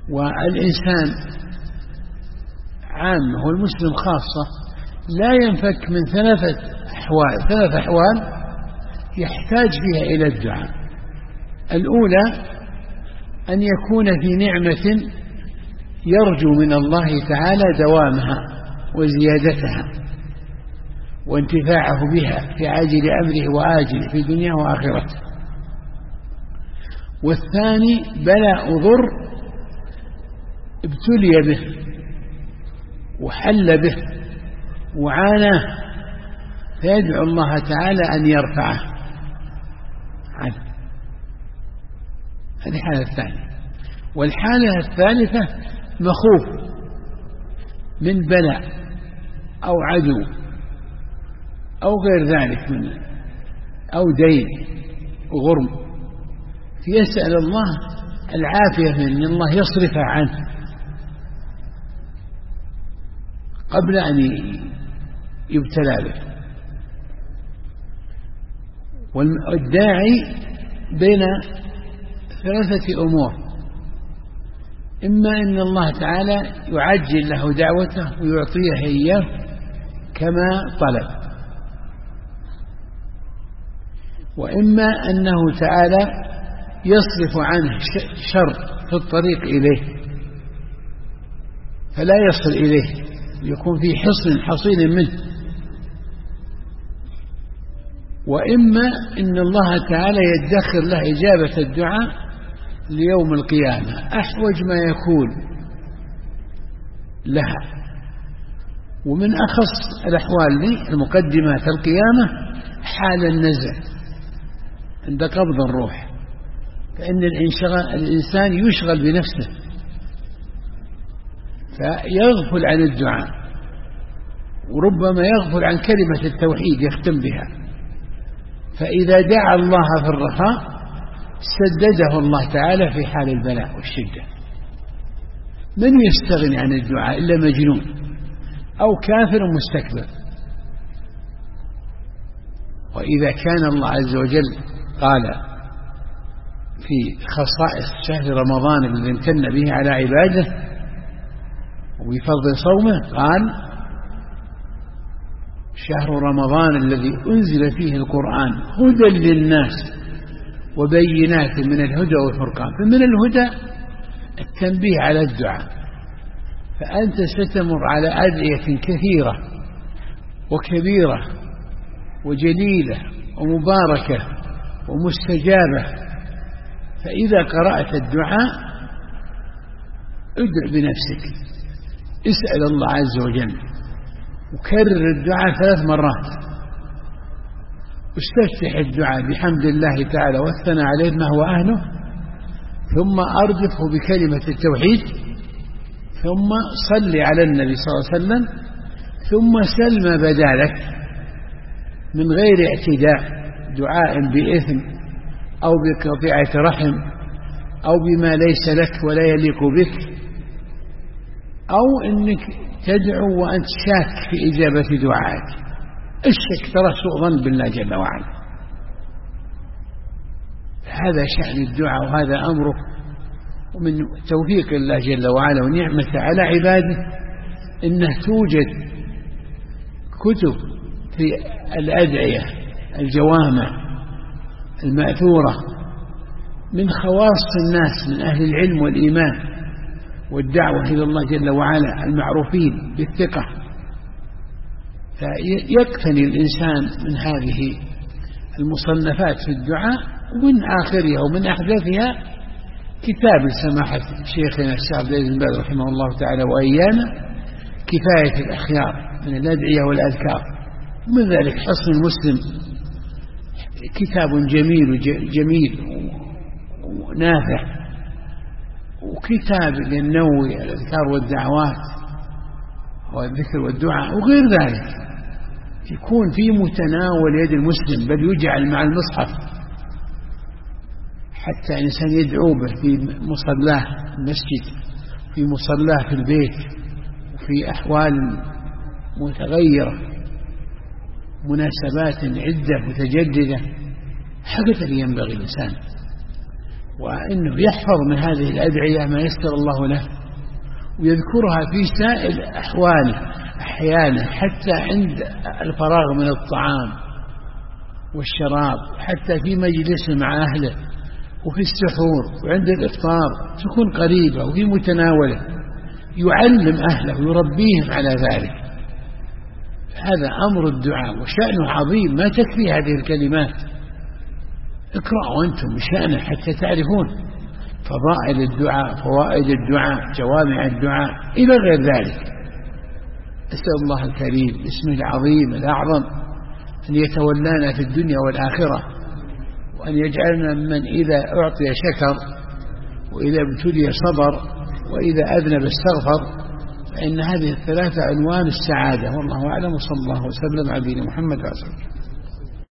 والإنسان عامة والمسلم خاصة لا ينفك من ثلاث أحوال يحتاج فيها إلى الدعاء. الأولى أن يكون في نعمة يرجو من الله تعالى دوامها وزيادتها وانتفاعه بها في عاجل أمره وآجله في دنياه وآخرته. والثاني بلاء ضر ابتلي به وحل به وعاناه فيدعو الله تعالى أن يرفعه عنه. هذه الحالة الثانية. والحالة الثالثة مخوف من بلاء أو عدو أو غير ذلك من أو دين وغرم فيسأل الله العافية من الله يصرفها عنه قبل أن يبتلى به. والداعي بين ثلاثة أمور: إما أن الله تعالى يعجل له دعوته ويعطيه إياه كما طلب، وإما أنه تعالى يصرف عنه شر في الطريق إليه فلا يصل إليه يكون في حصين منه، وإما أن الله تعالى يدخر له إجابة الدعاء ليوم القيامة أحوج ما يكون لها. ومن أخص الأحوال المقدمات القيامة حال النزع عند قبض الروح، فإن الإنسان يشغل بنفسه فيغفل عن الدعاء، وربما يغفل عن كلمة التوحيد يختم بها، فإذا دعا الله في الرخاء سدده الله تعالى في حال البلاء والشدة. من يستغني عن الدعاء إلا مجنون أو كافر مستكبر. وإذا كان الله عز وجل قال في خصائص شهر رمضان الذي امتن به على عباده وبفضل صومه قال: شهر رمضان الذي أنزل فيه القرآن هدى للناس وبينات من الهدى والفرقان. فمن الهدى التنبيه على الدعاء، فأنت ستمر على أدعية كثيرة وكبيرة وجليلة ومباركة ومستجابة، فإذا قرأت الدعاء ادع بنفسك، اسأل الله عز وجل وكرر الدعاء 3 مرات، واستفتح الدعاء بحمد الله تعالى والثناء عليه ما هو أهله، ثم أردفه بكلمة التوحيد، ثم صل على النبي صلى الله عليه وسلم، ثم سل ما بدا لك من غير اعتداء، دعاء بإثم أو بقطيعة رحم أو بما ليس لك ولا يليق بك، أو أنك تدعو وأنت شاك في إجابة دعائك. الشك ترى سوء ظن بالله جل وعلا. هذا شأن الدعاء وهذا أمره، ومن توفيق الله جل وعلا ونعمته على عباده إنه توجد كتب في الأدعية الجوامع المأثورة من خواص الناس من أهل العلم والإيمان والدعوة إلى الله جل وعلا المعروفين بالثقة، فيقتني الإنسان من هذه المصنفات في الدعاء. ومن آخرها ومن أحدثها كتاب سماحة شيخنا الشيخ عبد العزيز بن باز رحمه الله تعالى وأيانا، كفاية الأخيار من الأدعية والأذكار. ومن ذلك حصن المسلم، كتاب جميل ونافع، وكتاب للنووي الأذكار والدعوات والذكر والدعاء وغير ذلك، يكون في متناول يد المسلم، بل يجعل مع المصحف حتى الإنسان يدعو به في مصلاه المسجد، في مصلاه في البيت، وفي أحوال متغيرة، مناسبات عدة متجددة. هكذا ينبغي الإنسان وإنه يحفظ من هذه الأدعية ما يسر الله له، ويذكرها في سائر أحواله أحيانا، حتى عند الفراغ من الطعام والشراب، حتى في مجلس مع أهله، وفي السحور وعند الإفطار تكون قريبة وفي متناوله، يعلم أهله ويربيهم على ذلك. هذا أمر الدعاء وشأنه عظيم، ما تكفي هذه الكلمات. اقرأوا أنتم بشأنه حتى تعرفون فضائل الدعاء، فوائد الدعاء، جوامع الدعاء إلى غير ذلك. أسأل الله الكريم باسمه العظيم الأعظم أن يتولانا في الدنيا والآخرة، وأن يجعلنا من إذا أعطي شكر، وإذا ابتلي صبر، وإذا أذنب استغفر، فإن هذه الثلاثة عنوان السعادة. والله أعلم، وصلى الله وسلم على نبينا محمد وعلى آله.